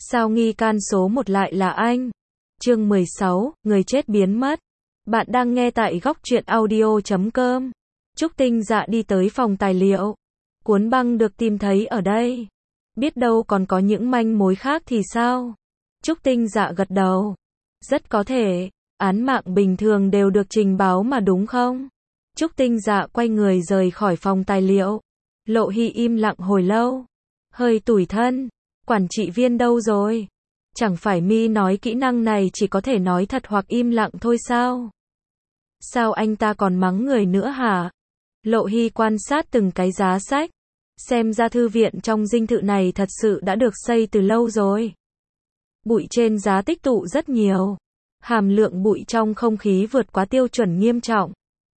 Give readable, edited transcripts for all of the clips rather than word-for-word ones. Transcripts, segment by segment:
Sao nghi can số 1 lại là anh? Chương 16, người chết biến mất. Bạn đang nghe tại góc truyện audio.com. Trúc Tinh Dạ đi tới phòng tài liệu. Cuốn băng được tìm thấy ở đây. Biết đâu còn có những manh mối khác thì sao? Trúc Tinh Dạ gật đầu. Rất có thể, án mạng bình thường đều được trình báo mà đúng không? Trúc Tinh Dạ quay người rời khỏi phòng tài liệu. Lộ Hy im lặng hồi lâu. Hơi tủi thân. Quản trị viên đâu rồi? Chẳng phải mi nói kỹ năng này chỉ có thể nói thật hoặc im lặng thôi sao? Sao anh ta còn mắng người nữa hả? Lộ Hy quan sát từng cái giá sách. Xem ra thư viện trong dinh thự này thật sự đã được xây từ lâu rồi. Bụi trên giá tích tụ rất nhiều. Hàm lượng bụi trong không khí vượt quá tiêu chuẩn nghiêm trọng.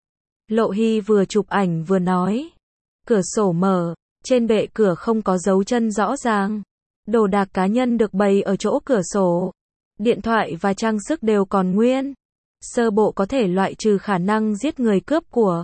Lộ Hy vừa chụp ảnh vừa nói. Cửa sổ mở, trên bệ cửa không có dấu chân rõ ràng. Đồ đạc cá nhân được bày ở chỗ cửa sổ. Điện thoại và trang sức đều còn nguyên. Sơ bộ có thể loại trừ khả năng giết người cướp của.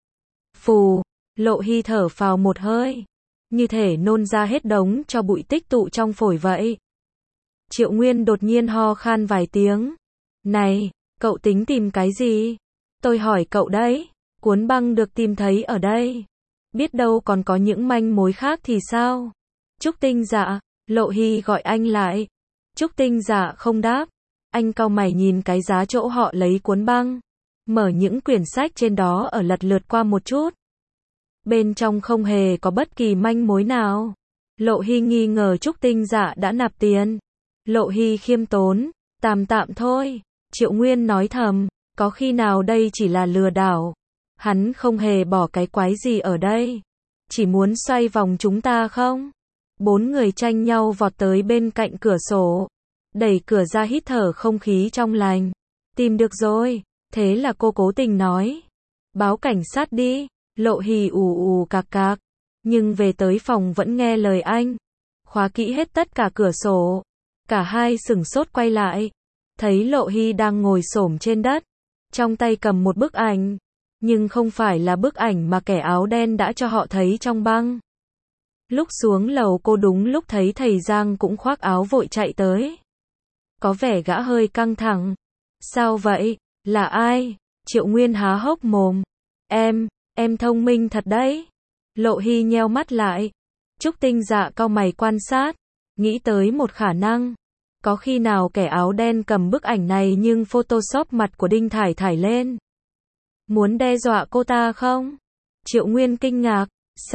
Phù, Lộ Hy thở phào một hơi. Như thể nôn ra hết đống cho bụi tích tụ trong phổi vậy. Triệu Nguyên đột nhiên ho khan vài tiếng. Này, cậu tính tìm cái gì? Tôi hỏi cậu đấy. Cuốn băng được tìm thấy ở đây. Biết đâu còn có những manh mối khác thì sao? Trúc Tinh Dạ. Lộ Hy gọi anh lại. Trúc Tinh Dạ không đáp. Anh cau mày nhìn cái giá chỗ họ lấy cuốn băng. Mở những quyển sách trên đó ở lật lượt qua một chút. Bên trong không hề có bất kỳ manh mối nào. Lộ Hy nghi ngờ Trúc Tinh Dạ đã nạp tiền. Lộ Hy khiêm tốn. Tạm thôi. Triệu Nguyên nói thầm. Có khi nào đây chỉ là lừa đảo. Hắn không hề bỏ cái quái gì ở đây. Chỉ muốn xoay vòng chúng ta không? 4 người tranh nhau vọt tới bên cạnh cửa sổ. Đẩy cửa ra hít thở không khí trong lành. Tìm được rồi. Thế là cô cố tình nói. Báo cảnh sát đi. Lộ Hy ù cạc cạc. Nhưng về tới phòng vẫn nghe lời anh. Khóa kỹ hết tất cả cửa sổ. Cả hai sửng sốt quay lại. Thấy Lộ Hy đang ngồi xổm trên đất. Trong tay cầm một bức ảnh. Nhưng không phải là bức ảnh mà kẻ áo đen đã cho họ thấy trong băng. Lúc xuống lầu cô đúng lúc thấy thầy Giang cũng khoác áo vội chạy tới. Có vẻ gã hơi căng thẳng. Sao vậy? Là ai? Triệu Nguyên há hốc mồm. Em thông minh thật đấy. Lộ Hy nheo mắt lại. Trúc Tinh Dạ cau mày quan sát. Nghĩ tới một khả năng. Có khi nào kẻ áo đen cầm bức ảnh này nhưng photoshop mặt của Đinh Thải Thải lên? Muốn đe dọa cô ta không? Triệu Nguyên kinh ngạc.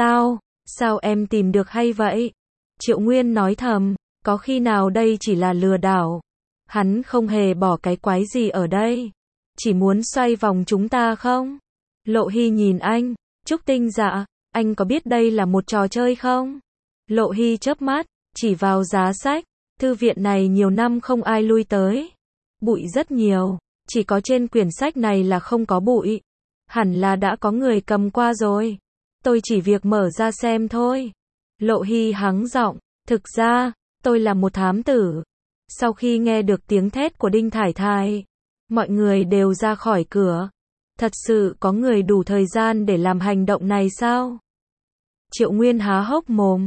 Sao em tìm được hay vậy? Triệu Nguyên nói thầm. Có khi nào đây chỉ là lừa đảo? Hắn không hề bỏ cái quái gì ở đây. Chỉ muốn xoay vòng chúng ta không? Lộ Hy nhìn anh. Trúc Tinh Dạ, anh có biết đây là một trò chơi không? Lộ Hy chớp mắt, chỉ vào giá sách. Thư viện này nhiều năm không ai lui tới. Bụi rất nhiều. Chỉ có trên quyển sách này là không có bụi. Hẳn là đã có người cầm qua rồi. Tôi chỉ việc mở ra xem thôi. Lộ Hy hắng giọng. Thực ra, tôi là một thám tử. Sau khi nghe được tiếng thét của Đinh Thải Thải, mọi người đều ra khỏi cửa. Thật sự có người đủ thời gian để làm hành động này sao? Triệu Nguyên há hốc mồm.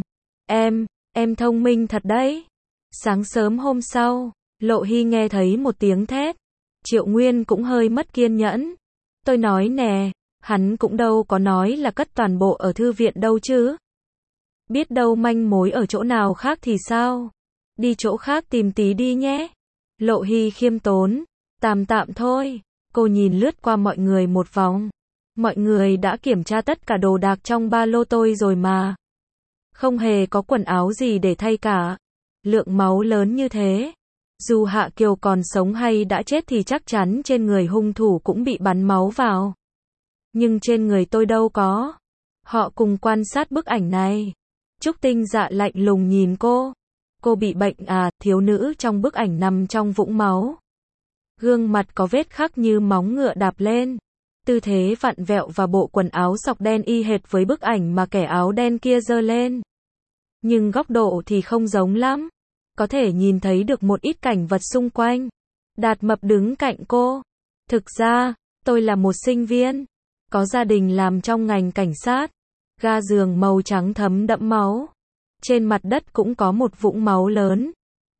Em thông minh thật đấy. Sáng sớm hôm sau, Lộ Hy nghe thấy một tiếng thét. Triệu Nguyên cũng hơi mất kiên nhẫn. Tôi nói nè, hắn cũng đâu có nói là cất toàn bộ ở thư viện đâu chứ. Biết đâu manh mối ở chỗ nào khác thì sao? Đi chỗ khác tìm tí đi nhé. Lộ Hy khiêm tốn. Tạm thôi. Cô nhìn lướt qua mọi người một vòng. Mọi người đã kiểm tra tất cả đồ đạc trong ba lô tôi rồi mà. Không hề có quần áo gì để thay cả. Lượng máu lớn như thế. Dù Hạ Kiều còn sống hay đã chết thì chắc chắn trên người hung thủ cũng bị bắn máu vào. Nhưng trên người tôi đâu có. Họ cùng quan sát bức ảnh này. Trúc Tinh Dạ lạnh lùng nhìn cô. Cô bị bệnh à? Thiếu nữ trong bức ảnh nằm trong vũng máu. Gương mặt có vết khắc như móng ngựa đạp lên. Tư thế vặn vẹo và bộ quần áo sọc đen y hệt với bức ảnh mà kẻ áo đen kia giơ lên. Nhưng góc độ thì không giống lắm. Có thể nhìn thấy được một ít cảnh vật xung quanh. Đạt Mập đứng cạnh cô. Thực ra, tôi là một sinh viên. Có gia đình làm trong ngành cảnh sát. Ga giường màu trắng thấm đẫm máu. Trên mặt đất cũng có một vũng máu lớn.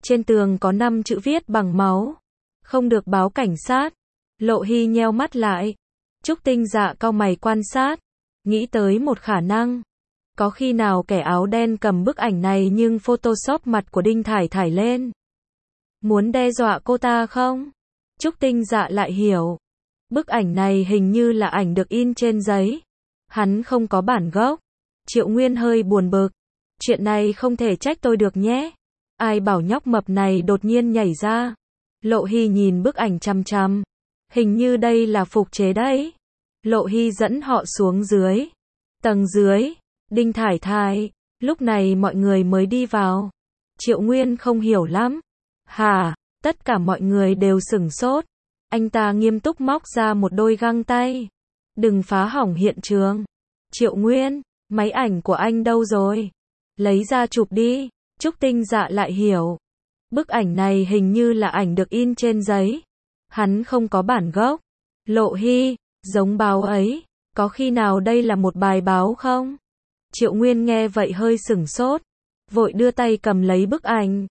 Trên tường có 5 chữ viết bằng máu. Không được báo cảnh sát. Lộ Hy nheo mắt lại. Trúc Tinh Dạ cau mày quan sát. Nghĩ tới một khả năng. Có khi nào kẻ áo đen cầm bức ảnh này nhưng photoshop mặt của Đinh Thải Thải lên. Muốn đe dọa cô ta không? Trúc Tinh Dạ lại hiểu. Bức ảnh này hình như là ảnh được in trên giấy. Hắn không có bản gốc. Triệu Nguyên hơi buồn bực. Chuyện này không thể trách tôi được nhé. Ai bảo nhóc mập này đột nhiên nhảy ra. Lộ Hy nhìn bức ảnh chằm chằm. Hình như đây là phục chế đấy. Lộ Hy dẫn họ xuống dưới. Tầng dưới, Đinh Thải Thải. Lúc này mọi người mới đi vào. Triệu Nguyên không hiểu lắm. Hả? Tất cả mọi người đều sửng sốt. Anh ta nghiêm túc móc ra một đôi găng tay. Đừng phá hỏng hiện trường. Triệu Nguyên, máy ảnh của anh đâu rồi? Lấy ra chụp đi. Trúc Tinh Dạ lại hiểu. Bức ảnh này hình như là ảnh được in trên giấy. Hắn không có bản gốc. Lộ Hy, giống báo ấy. Có khi nào đây là một bài báo không? Triệu Nguyên nghe vậy hơi sửng sốt. Vội đưa tay cầm lấy bức ảnh.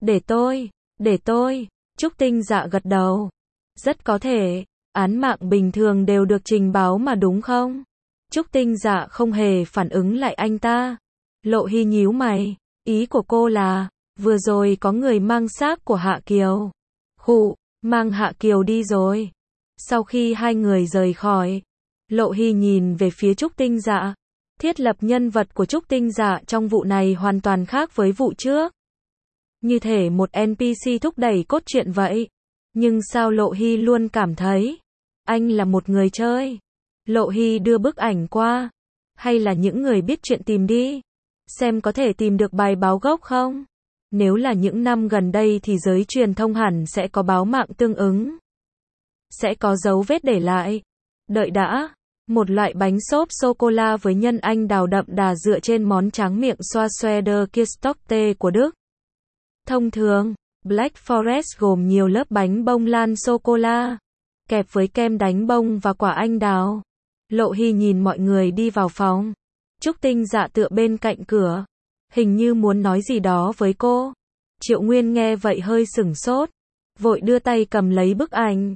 Để tôi. Trúc Tinh Dạ gật đầu. Rất có thể. Án mạng bình thường đều được trình báo mà đúng không? Trúc Tinh Dạ không hề phản ứng lại anh ta. Lộ Hy nhíu mày. Ý của cô là, vừa rồi có người mang xác của Hạ Kiều. Khụ, mang Hạ Kiều đi rồi. Sau khi hai người rời khỏi, Lộ Hy nhìn về phía Trúc Tinh Dạ. Thiết lập nhân vật của Trúc Tinh Dạ trong vụ này hoàn toàn khác với vụ trước. Như thể một NPC thúc đẩy cốt truyện vậy. Nhưng sao Lộ Hy luôn cảm thấy anh là một người chơi? Lộ Hy đưa bức ảnh qua. Hay là những người biết chuyện tìm đi. Xem có thể tìm được bài báo gốc không? Nếu là những năm gần đây thì giới truyền thông hẳn sẽ có báo mạng tương ứng. Sẽ có dấu vết để lại. Đợi đã. Một loại bánh xốp sô-cô-la với nhân anh đào đậm đà dựa trên món tráng miệng xoa xoe der Kirschtorte của Đức. Thông thường, Black Forest gồm nhiều lớp bánh bông lan sô-cô-la, kẹp với kem đánh bông và quả anh đào. Lộ Hy nhìn mọi người đi vào phòng. Trúc Tinh Dạ tựa bên cạnh cửa. Hình như muốn nói gì đó với cô. Triệu Nguyên nghe vậy hơi sửng sốt. Vội đưa tay cầm lấy bức ảnh.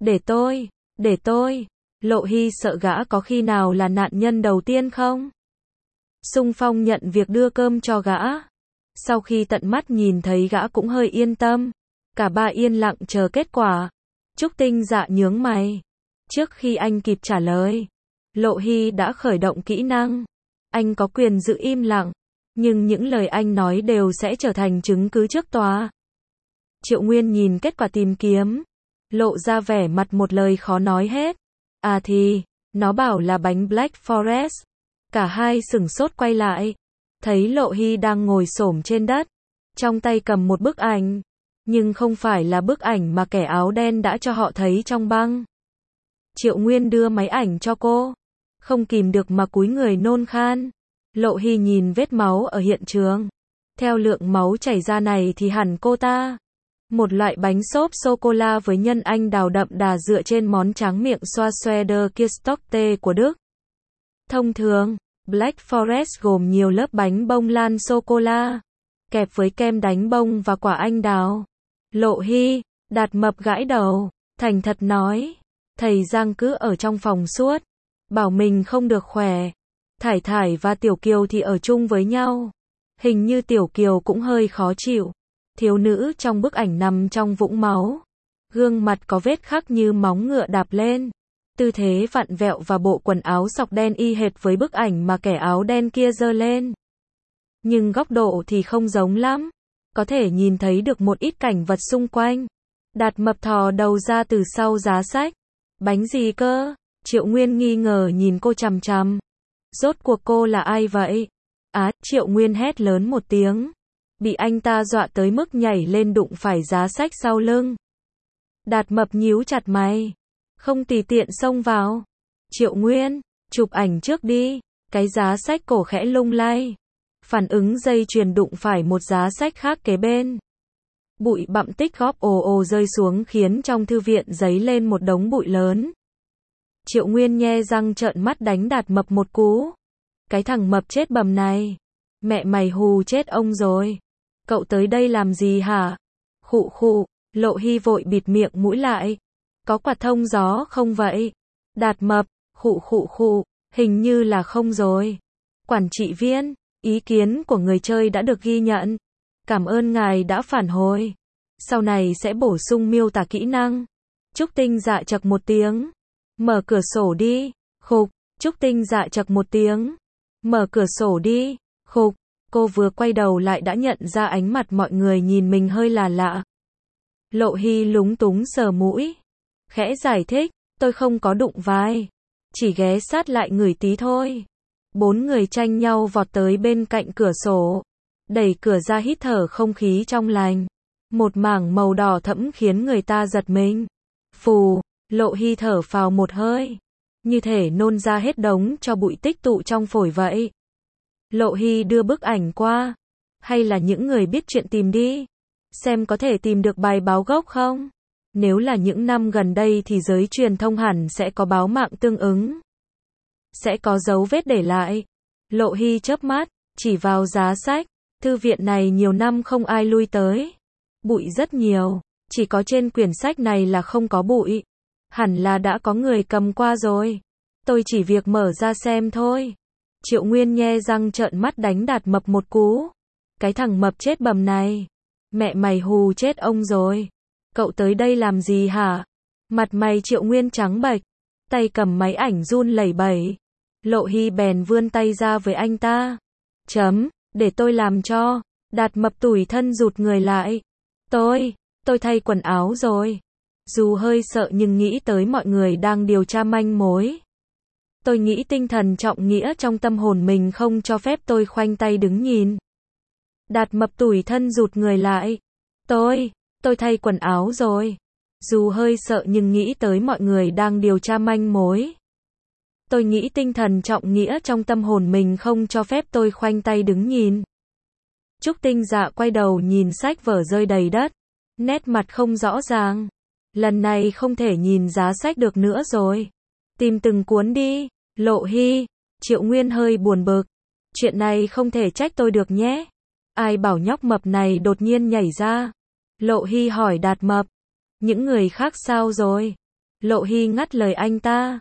Để tôi. Lộ Hy sợ gã có khi nào là nạn nhân đầu tiên không? Xung phong nhận việc đưa cơm cho gã. Sau khi tận mắt nhìn thấy gã cũng hơi yên tâm. Cả ba yên lặng chờ kết quả. Trúc Tinh Dạ nhướng mày. Trước khi anh kịp trả lời, Lộ Hy đã khởi động kỹ năng. Anh có quyền giữ im lặng, nhưng những lời anh nói đều sẽ trở thành chứng cứ trước tòa. Triệu Nguyên nhìn kết quả tìm kiếm, lộ ra vẻ mặt một lời khó nói hết. À thì, nó bảo là bánh Black Forest. Cả hai sửng sốt quay lại, thấy Lộ Hy đang ngồi xổm trên đất, trong tay cầm một bức ảnh, nhưng không phải là bức ảnh mà kẻ áo đen đã cho họ thấy trong băng. Triệu Nguyên đưa máy ảnh cho cô, không kìm được mà cúi người nôn khan. Lộ Hy nhìn vết máu ở hiện trường. Theo lượng máu chảy ra này thì hẳn cô ta. Một loại bánh xốp sô-cô-la với nhân anh đào đậm đà dựa trên món tráng miệng xoa xoe der Kirschtorte của Đức. Thông thường, Black Forest gồm nhiều lớp bánh bông lan sô-cô-la, kẹp với kem đánh bông và quả anh đào. Lộ Hy, Đạt Mập gãi đầu, thành thật nói. Thầy Giang cứ ở trong phòng suốt, bảo mình không được khỏe. Thải Thải và Tiểu Kiều thì ở chung với nhau. Hình như Tiểu Kiều cũng hơi khó chịu. Thiếu nữ trong bức ảnh nằm trong vũng máu. Gương mặt có vết khắc như móng ngựa đạp lên. Tư thế vặn vẹo và bộ quần áo sọc đen y hệt với bức ảnh mà kẻ áo đen kia giơ lên. Nhưng góc độ thì không giống lắm. Có thể nhìn thấy được một ít cảnh vật xung quanh. Đạt Mập thò đầu ra từ sau giá sách. Bánh gì cơ? Triệu Nguyên nghi ngờ nhìn cô chằm chằm. Rốt cuộc cô là ai vậy? Triệu Nguyên hét lớn một tiếng. Bị anh ta dọa tới mức nhảy lên đụng phải giá sách sau lưng. Đạt Mập nhíu chặt mày. Không tùy tiện xông vào. Triệu Nguyên, chụp ảnh trước đi. Cái giá sách cổ khẽ lung lay. Phản ứng dây chuyền đụng phải một giá sách khác kế bên. Bụi bặm tích góp ồ ồ rơi xuống khiến trong thư viện dấy lên một đống bụi lớn. Triệu Nguyên nhe răng trợn mắt đánh Đạt Mập một cú. Cái thằng mập chết bầm này. Mẹ mày hù chết ông rồi. Cậu tới đây làm gì hả? Khụ khụ, Lộ Hy vội bịt miệng mũi lại. Có quạt thông gió không vậy? Đạt Mập, khụ khụ khụ, hình như là không rồi. Quản trị viên, ý kiến của người chơi đã được ghi nhận. Cảm ơn ngài đã phản hồi. Sau này sẽ bổ sung miêu tả kỹ năng. Trúc Tinh dạ chậc một tiếng. Mở cửa sổ đi. Khục, Trúc Tinh dạ chậc một tiếng. Mở cửa sổ đi. Khục, cô vừa quay đầu lại đã nhận ra ánh mặt mọi người nhìn mình hơi là lạ. Lộ Hy lúng túng sờ mũi. Khẽ giải thích, tôi không có đụng vai. Chỉ ghé sát lại người tí thôi. 4 người tranh nhau vọt tới bên cạnh cửa sổ. Đẩy cửa ra hít thở không khí trong lành. Một mảng màu đỏ thẫm khiến người ta giật mình. Phù, Lộ Hy thở phào một hơi. Như thể nôn ra hết đống cho bụi tích tụ trong phổi vậy. Lộ Hy đưa bức ảnh qua. Hay là những người biết chuyện tìm đi. Xem có thể tìm được bài báo gốc không? Nếu là những năm gần đây thì giới truyền thông hẳn sẽ có báo mạng tương ứng. Sẽ có dấu vết để lại. Lộ Hy chớp mắt, chỉ vào giá sách. Thư viện này nhiều năm không ai lui tới. Bụi rất nhiều. Chỉ có trên quyển sách này là không có bụi. Hẳn là đã có người cầm qua rồi. Tôi chỉ việc mở ra xem thôi. Triệu Nguyên nhe răng trợn mắt đánh Đạt Mập một cú. Cái thằng mập chết bầm này. Mẹ mày hù chết ông rồi. Cậu tới đây làm gì hả? Mặt mày Triệu Nguyên trắng bệch. Tay cầm máy ảnh run lẩy bẩy. Lộ Hy bèn vươn tay ra với anh ta. Để tôi làm cho. Đạt Mập tủi thân rụt người lại. Tôi thay quần áo rồi. Dù hơi sợ nhưng nghĩ tới mọi người đang điều tra manh mối. Tôi nghĩ tinh thần trọng nghĩa trong tâm hồn mình không cho phép tôi khoanh tay đứng nhìn. Đạt Mập tủi thân rụt người lại. Tôi thay quần áo rồi. Dù hơi sợ nhưng nghĩ tới mọi người đang điều tra manh mối. Tôi nghĩ tinh thần trọng nghĩa trong tâm hồn mình không cho phép tôi khoanh tay đứng nhìn. Trúc Tinh dạ quay đầu nhìn sách vở rơi đầy đất. Nét mặt không rõ ràng. Lần này không thể nhìn giá sách được nữa rồi. Tìm từng cuốn đi. Lộ Hy. Triệu Nguyên hơi buồn bực. Chuyện này không thể trách tôi được nhé. Ai bảo nhóc mập này đột nhiên nhảy ra. Lộ Hy hỏi Đạt Mập. Những người khác sao rồi? Lộ Hy ngắt lời anh ta.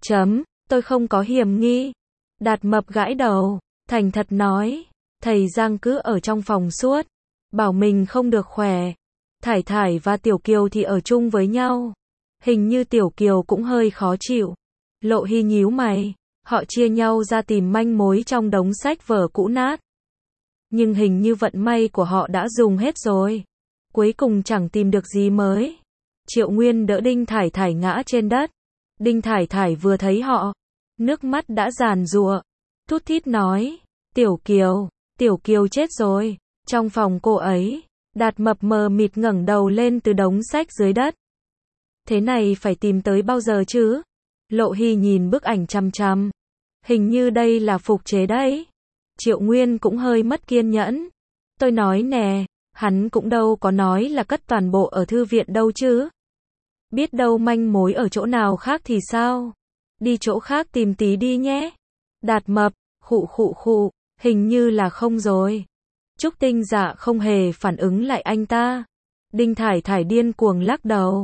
Tôi không có hiểm nghi. Đạt Mập gãi đầu. Thành thật nói. Thầy Giang cứ ở trong phòng suốt. Bảo mình không được khỏe. Thải Thải và Tiểu Kiều thì ở chung với nhau. Hình như Tiểu Kiều cũng hơi khó chịu. Lộ Hy nhíu mày. Họ chia nhau ra tìm manh mối trong đống sách vở cũ nát. Nhưng hình như vận may của họ đã dùng hết rồi. Cuối cùng chẳng tìm được gì mới. Triệu Nguyên đỡ Đinh Thải Thải ngã trên đất. Đinh Thải Thải vừa thấy họ. Nước mắt đã giàn giụa. Thút thít nói. Tiểu Kiều chết rồi. Trong phòng cô ấy. Đạt Mập mờ mịt ngẩng đầu lên từ đống sách dưới đất. Thế này phải tìm tới bao giờ chứ? Lộ Hy nhìn bức ảnh chằm chằm. Hình như đây là phục chế đấy. Triệu Nguyên cũng hơi mất kiên nhẫn. Tôi nói nè, hắn cũng đâu có nói là cất toàn bộ ở thư viện đâu chứ. Biết đâu manh mối ở chỗ nào khác thì sao? Đi chỗ khác tìm tí đi nhé. Đạt Mập, khụ, hình như là không rồi. Trúc Tinh dạ không hề phản ứng lại anh ta. Đinh Thải Thải điên cuồng lắc đầu.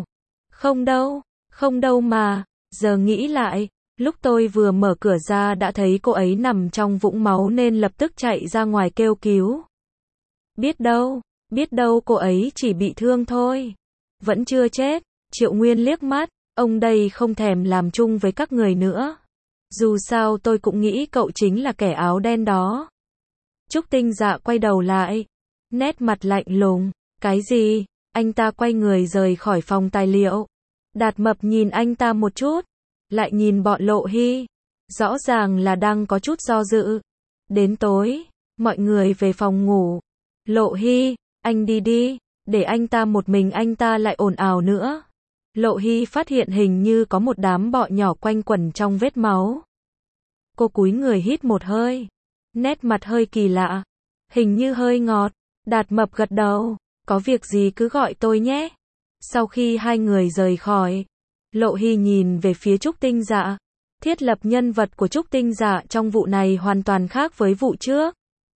Không đâu mà, giờ nghĩ lại, lúc tôi vừa mở cửa ra đã thấy cô ấy nằm trong vũng máu nên lập tức chạy ra ngoài kêu cứu. Biết đâu cô ấy chỉ bị thương thôi. Vẫn chưa chết. Triệu Nguyên liếc mắt, ông đây không thèm làm chung với các người nữa. Dù sao tôi cũng nghĩ cậu chính là kẻ áo đen đó. Trúc Tinh dạ quay đầu lại. Nét mặt lạnh lùng. Cái gì? Anh ta quay người rời khỏi phòng tài liệu. Đạt Mập nhìn anh ta một chút. Lại nhìn bọn Lộ Hy. Rõ ràng là đang có chút do dự. Đến tối, mọi người về phòng ngủ. Lộ Hy, anh đi, để anh ta một mình anh ta lại ồn ào nữa. Lộ Hy phát hiện hình như có một đám bọ nhỏ quanh quẩn trong vết máu. Cô cúi người hít một hơi. Nét mặt hơi kỳ lạ. Hình như hơi ngọt. Đạt Mập gật đầu. Có việc gì cứ gọi tôi nhé. Sau khi hai người rời khỏi, Lộ Hy nhìn về phía Trúc Tinh dạ. Thiết lập nhân vật của Trúc Tinh dạ trong vụ này hoàn toàn khác với vụ trước.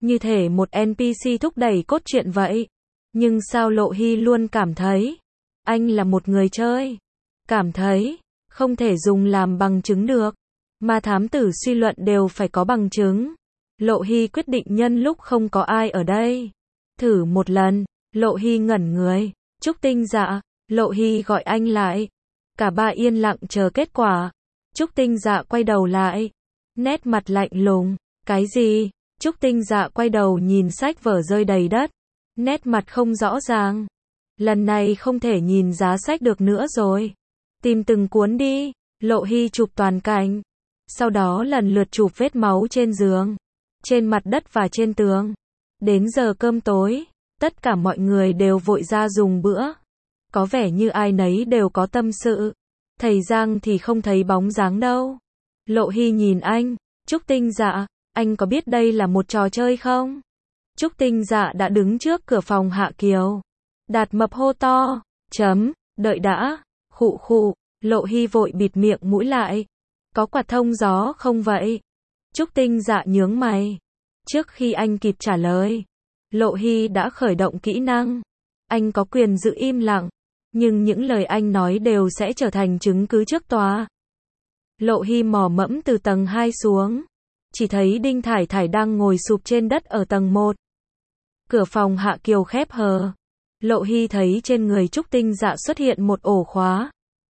như thể một NPC thúc đẩy cốt truyện vậy. Nhưng sao Lộ Hy luôn cảm thấy anh là một người chơi, cảm thấy không thể dùng làm bằng chứng được, mà thám tử suy luận đều phải có bằng chứng. Lộ Hy quyết định nhân lúc không có ai ở đây, thử một lần. Lộ Hy ngẩn người. Trúc Tinh Dạ. Lộ Hy gọi anh lại. Cả ba yên lặng chờ kết quả. Trúc Tinh Dạ quay đầu lại, nét mặt lạnh lùng. Cái gì? Trúc Tinh Dạ quay đầu nhìn sách vở rơi đầy đất, nét mặt không rõ ràng. Lần này không thể nhìn giá sách được nữa rồi. Tìm từng cuốn đi. Lộ Hy chụp toàn cảnh, sau đó lần lượt chụp vết máu trên giường, trên mặt đất và trên tường. Đến giờ cơm tối, tất cả mọi người đều vội ra dùng bữa. Có vẻ như ai nấy đều có tâm sự. Thầy Giang thì không thấy bóng dáng đâu. Lộ Hy nhìn anh. Trúc Tinh Dạ, anh có biết đây là một trò chơi không? Trúc Tinh Dạ đã đứng trước cửa phòng Hạ Kiều. Đạt Mập hô to. Đợi đã. Khụ khụ. Lộ Hy vội bịt miệng mũi lại. Có quạt thông gió không vậy? Trúc Tinh Dạ nhướng mày. Trước khi anh kịp trả lời, Lộ Hy đã khởi động kỹ năng. Anh có quyền giữ im lặng, nhưng những lời anh nói đều sẽ trở thành chứng cứ trước tòa. Lộ Hy mò mẫm từ tầng 2 xuống, chỉ thấy Đinh Thải Thải đang ngồi sụp trên đất ở tầng 1. Cửa phòng Hạ Kiều khép hờ. Lộ Hy thấy trên người Trúc Tinh Dạ xuất hiện một ổ khóa.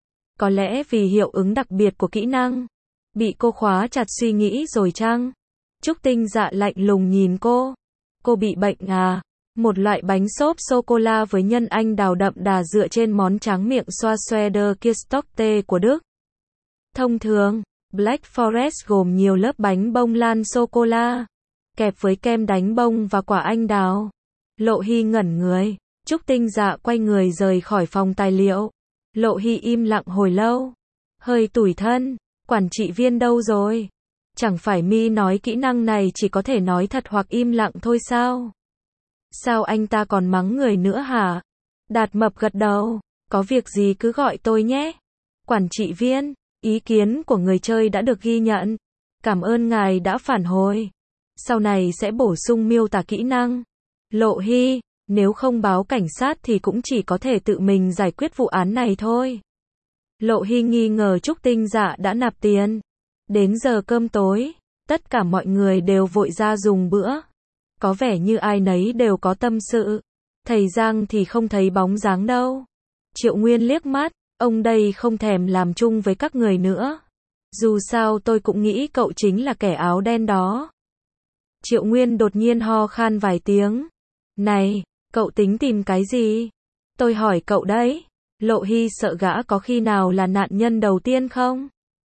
Có lẽ vì hiệu ứng đặc biệt của kỹ năng, bị cô khóa chặt suy nghĩ rồi chăng? Trúc Tinh Dạ lạnh lùng nhìn cô. Cô bị bệnh à? Một loại bánh xốp sô-cô-la với nhân anh đào đậm đà dựa trên món tráng miệng xoa xoe der Kirschtorte của Đức. Thông thường, Black Forest gồm nhiều lớp bánh bông lan sô-cô-la, kẹp với kem đánh bông và quả anh đào. Lộ Hy ngẩn người. Trúc Tinh Dạ quay người rời khỏi phòng tài liệu. Lộ Hy im lặng hồi lâu, hơi tủi thân. Quản trị viên đâu rồi? Chẳng phải mi nói kỹ năng này chỉ có thể nói thật hoặc im lặng thôi sao? Sao anh ta còn mắng người nữa hả? Đạt Mập gật đầu. Có việc gì cứ gọi tôi nhé. Quản trị viên, ý kiến của người chơi đã được ghi nhận. Cảm ơn ngài đã phản hồi. Sau này sẽ bổ sung miêu tả kỹ năng. Lộ Hy, nếu không báo cảnh sát thì cũng chỉ có thể tự mình giải quyết vụ án này thôi. Lộ Hy nghi ngờ Trúc Tinh Dạ đã nạp tiền. Đến giờ cơm tối, tất cả mọi người đều vội ra dùng bữa. Có vẻ như ai nấy đều có tâm sự. Thầy Giang thì không thấy bóng dáng đâu. Triệu Nguyên liếc mắt, ông đây không thèm làm chung với các người nữa. Dù sao tôi cũng nghĩ cậu chính là kẻ áo đen đó. Triệu Nguyên đột nhiên ho khan vài tiếng. Này, cậu tính tìm cái gì? Tôi hỏi cậu đấy. Lộ Hy sợ gã có khi nào là nạn nhân đầu tiên không?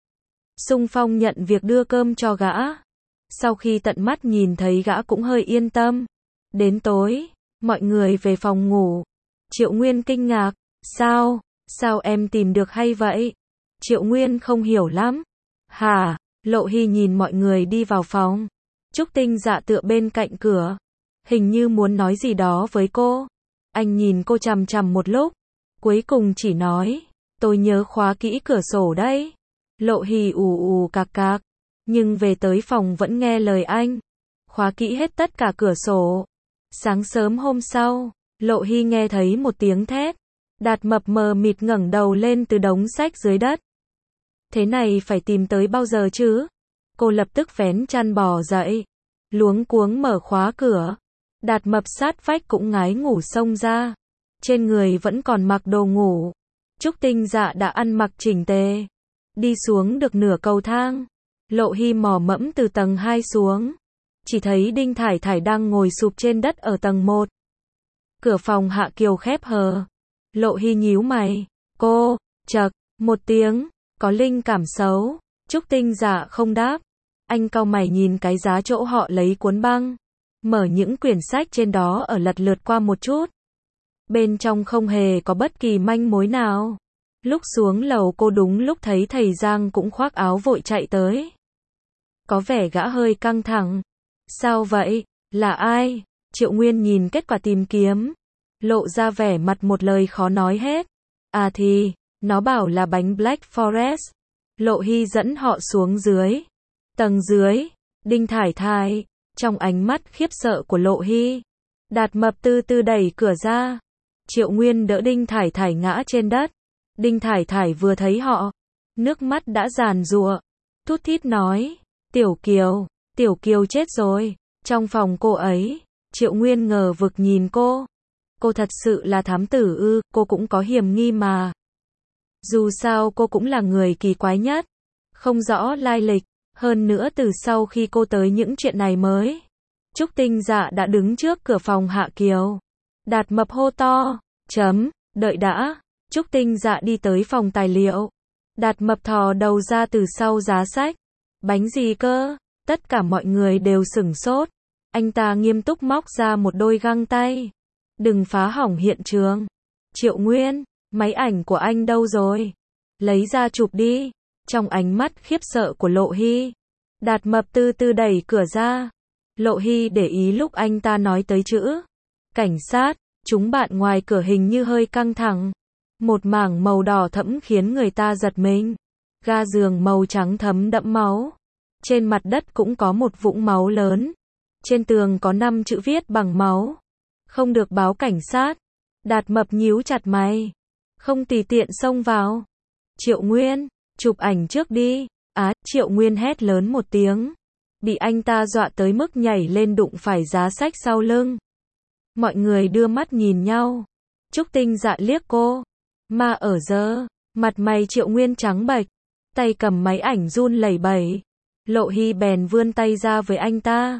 Xung phong nhận việc đưa cơm cho gã. Sau khi tận mắt nhìn thấy gã cũng hơi yên tâm. Đến tối, mọi người về phòng ngủ. Triệu Nguyên kinh ngạc. Sao em tìm được hay vậy? Triệu Nguyên không hiểu lắm. Hả? Lộ Hy nhìn mọi người đi vào phòng. Trúc Tinh Dạ tựa bên cạnh cửa, hình như muốn nói gì đó với cô. Anh nhìn cô chằm chằm một lúc, cuối cùng chỉ nói, tôi nhớ khóa kỹ cửa sổ đấy. Lộ Hy ù cạc cạc, nhưng về tới phòng vẫn nghe lời anh. Khóa kỹ hết tất cả cửa sổ. Sáng sớm hôm sau, Lộ Hy nghe thấy một tiếng thét. Đạt Mập mờ mịt ngẩng đầu lên từ đống sách dưới đất. Thế này phải tìm tới bao giờ chứ? Cô lập tức vén chăn bò dậy, luống cuống mở khóa cửa. Đạt Mập sát vách cũng ngái ngủ xông ra. Trên người vẫn còn mặc đồ ngủ. Trúc Tinh Dạ đã ăn mặc chỉnh tề. Đi xuống được nửa cầu thang. Lộ Hy mò mẫm từ tầng 2 xuống. Chỉ thấy Đinh Thải Thải đang ngồi sụp trên đất ở tầng 1. Cửa phòng Hạ Kiều khép hờ. Lộ Hy nhíu mày. Cô, chậc, một tiếng, có linh cảm xấu. Trúc Tinh Dạ không đáp. Anh cau mày nhìn cái giá chỗ họ lấy cuốn băng. Mở những quyển sách trên đó ở lật lượt qua một chút. Bên trong không hề có bất kỳ manh mối nào. Lúc xuống lầu cô đúng lúc thấy thầy Giang cũng khoác áo vội chạy tới. Có vẻ gã hơi căng thẳng. Sao vậy? Là ai? Triệu Nguyên nhìn kết quả tìm kiếm, lộ ra vẻ mặt một lời khó nói hết. À thì, nó bảo là bánh Black Forest. Lộ Hy dẫn họ xuống dưới. Tầng dưới, Đinh Thải Thải, Trong ánh mắt khiếp sợ của Lộ Hy, Đạt Mập từ từ đẩy cửa ra. Triệu Nguyên đỡ Đinh Thải Thải ngã trên đất. Đinh Thải Thải vừa thấy họ, nước mắt đã giàn giụa, thút thít nói, Tiểu Kiều chết rồi. Trong phòng cô ấy, Triệu Nguyên ngờ vực nhìn cô. Cô thật sự là thám tử ư? Cô cũng có hiểm nghi mà. Dù sao cô cũng là người kỳ quái nhất, không rõ lai lịch. Hơn nữa từ sau khi cô tới những chuyện này mới. Trúc Tinh Dạ đã đứng trước cửa phòng Hạ Kiều. Đạt Mập hô to, đợi đã. Trúc Tinh Dạ đi tới phòng tài liệu. Đạt Mập thò đầu ra từ sau giá sách. Bánh gì cơ? Tất cả mọi người đều sửng sốt. Anh ta nghiêm túc móc ra một đôi găng tay. Đừng phá hỏng hiện trường. Triệu Nguyên, máy ảnh của anh đâu rồi? Lấy ra chụp đi. Trong ánh mắt khiếp sợ của Lộ Hy, Đạt Mập từ từ đẩy cửa ra. Lộ Hy để ý lúc anh ta nói tới chữ cảnh sát, chúng bạn ngoài cửa hình như hơi căng thẳng. Một mảng màu đỏ thẫm khiến người ta giật mình. Ga giường màu trắng thấm đẫm máu. Trên mặt đất cũng có một vũng máu lớn. Trên tường có 5 chữ viết bằng máu. Không được báo cảnh sát. Đạt Mập nhíu chặt mày. Không tùy tiện xông vào. Triệu Nguyên, chụp ảnh trước đi. Triệu Nguyên hét lớn một tiếng. Bị anh ta dọa tới mức nhảy lên đụng phải giá sách sau lưng. Mọi người đưa mắt nhìn nhau. Trúc Tinh Dạ liếc cô. Ma ở giờ. Mặt mày Triệu Nguyên trắng bệch. Tay cầm máy ảnh run lẩy bẩy. Lộ Hy bèn vươn tay ra với anh ta.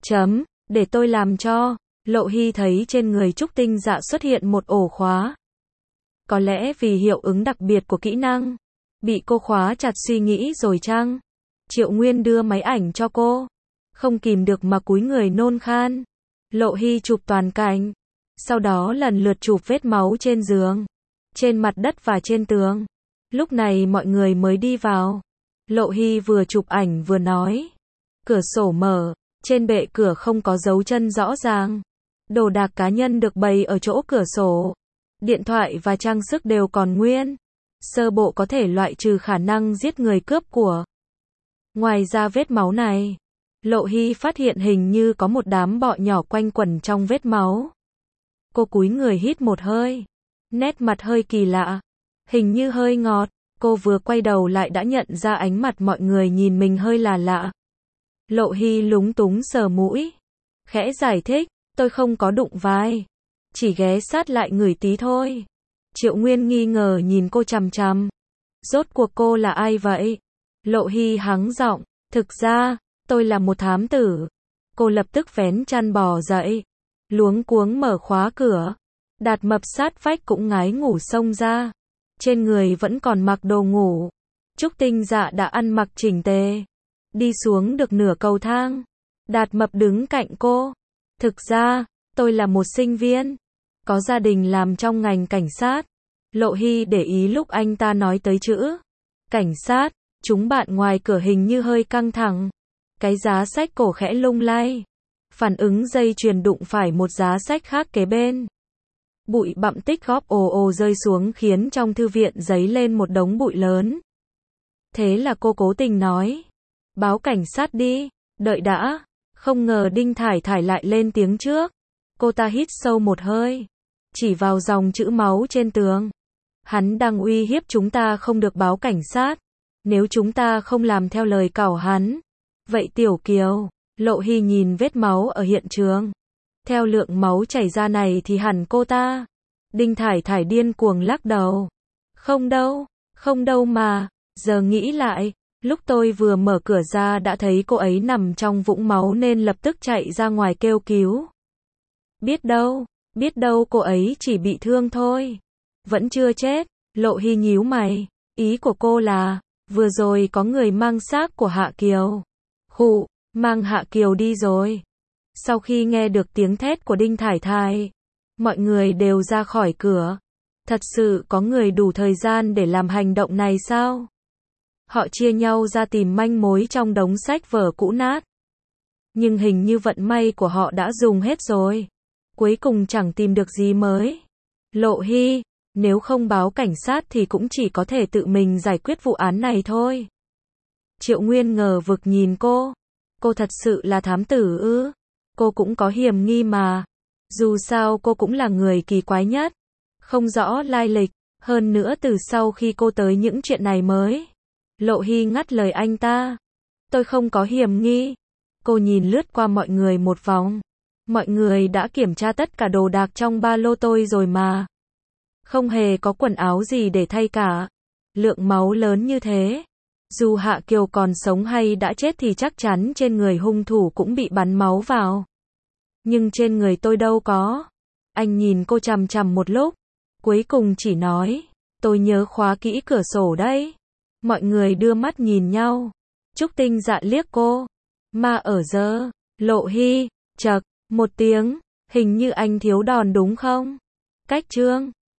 Để tôi làm cho. Lộ Hy thấy trên người Trúc Tinh Dạ xuất hiện một ổ khóa. Có lẽ vì hiệu ứng đặc biệt của kỹ năng. Bị cô khóa chặt suy nghĩ rồi chăng? Triệu Nguyên đưa máy ảnh cho cô. Không kìm được mà cúi người nôn khan. Lộ Hy chụp toàn cảnh. Sau đó lần lượt chụp vết máu trên giường, trên mặt đất và trên tường. Lúc này mọi người mới đi vào. Lộ Hy vừa chụp ảnh vừa nói. Cửa sổ mở, trên bệ cửa không có dấu chân rõ ràng. Đồ đạc cá nhân được bày ở chỗ cửa sổ. Điện thoại và trang sức đều còn nguyên. Sơ bộ có thể loại trừ khả năng giết người cướp của. Ngoài ra vết máu này, Lộ Hy phát hiện hình như có một đám bọ nhỏ quanh quẩn trong vết máu. Cô cúi người hít một hơi. Nét mặt hơi kỳ lạ. Hình như hơi ngọt. Cô vừa quay đầu lại đã nhận ra ánh mặt mọi người nhìn mình hơi là lạ. Lộ Hy lúng túng sờ mũi. Khẽ giải thích, tôi không có đụng vai. Chỉ ghé sát lại ngửi tí thôi. Triệu Nguyên nghi ngờ nhìn cô chằm chằm. Rốt cuộc cô là ai vậy? Lộ Hy hắng giọng, thực ra, tôi là một thám tử. Cô lập tức vén chăn bò dậy. Luống cuống mở khóa cửa. Đạt Mập sát vách cũng ngái ngủ xông ra. Trên người vẫn còn mặc đồ ngủ. Trúc Tinh Dạ đã ăn mặc chỉnh tề. Đi xuống được nửa cầu thang. Đạt Mập đứng cạnh cô. Thực ra, tôi là một sinh viên. Có gia đình làm trong ngành cảnh sát. Lộ Hy để ý lúc anh ta nói tới chữ cảnh sát, chúng bạn ngoài cửa hình như hơi căng thẳng. Cái giá sách cổ khẽ lung lay. Phản ứng dây chuyền đụng phải một giá sách khác kế bên. Bụi bặm tích góp ồ ồ rơi xuống khiến trong thư viện dấy lên một đống bụi lớn. Thế là cô cố tình nói. Báo cảnh sát đi, đợi đã. Không ngờ Đinh Thải Thải lại lên tiếng trước. Cô ta hít sâu một hơi. Chỉ vào dòng chữ máu trên tường. Hắn đang uy hiếp chúng ta không được báo cảnh sát. Nếu chúng ta không làm theo lời cẩu hắn. Vậy Tiểu Kiều, Lộ Hy nhìn vết máu ở hiện trường. Theo lượng máu chảy ra này thì hẳn cô ta. Đinh Thải Thải điên cuồng lắc đầu. Không đâu mà, giờ nghĩ lại, lúc tôi vừa mở cửa ra đã thấy cô ấy nằm trong vũng máu nên lập tức chạy ra ngoài kêu cứu. Biết đâu cô ấy chỉ bị thương thôi. Vẫn chưa chết. Lộ Hy nhíu mày. Ý của cô là, vừa rồi có người mang xác của Hạ Kiều. Mang Hạ Kiều đi rồi. Sau khi nghe được tiếng thét của Đinh Thải Thải, mọi người đều ra khỏi cửa. Thật sự có người đủ thời gian để làm hành động này sao? Họ chia nhau ra tìm manh mối trong đống sách vở cũ nát. Nhưng hình như vận may của họ đã dùng hết rồi. Cuối cùng chẳng tìm được gì mới. Lộ Hy, nếu không báo cảnh sát thì cũng chỉ có thể tự mình giải quyết vụ án này thôi. Triệu Nguyên ngờ vực nhìn cô. Cô thật sự là thám tử ư? Cô cũng có hiểm nghi mà. Dù sao cô cũng là người kỳ quái nhất. Không rõ lai lịch. Hơn nữa từ sau khi cô tới những chuyện này mới. Lộ Hy ngắt lời anh ta. Tôi không có hiểm nghi. Cô nhìn lướt qua mọi người một vòng. Mọi người đã kiểm tra tất cả đồ đạc trong ba lô tôi rồi mà. Không hề có quần áo gì để thay cả. Lượng máu lớn như thế. Dù Hạ Kiều còn sống hay đã chết thì chắc chắn trên người hung thủ cũng bị bắn máu vào. Nhưng trên người tôi đâu có. Anh nhìn cô chằm chằm một lúc. Cuối cùng chỉ nói. Tôi nhớ khóa kỹ cửa sổ đấy. Mọi người đưa mắt nhìn nhau. Trúc Tinh Dạ liếc cô. Ma ở giờ. Lộ Hy. Chậc. Một tiếng. Hình như anh thiếu đòn đúng không? Cách trương.